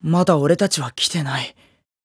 まだ俺たちは来てない。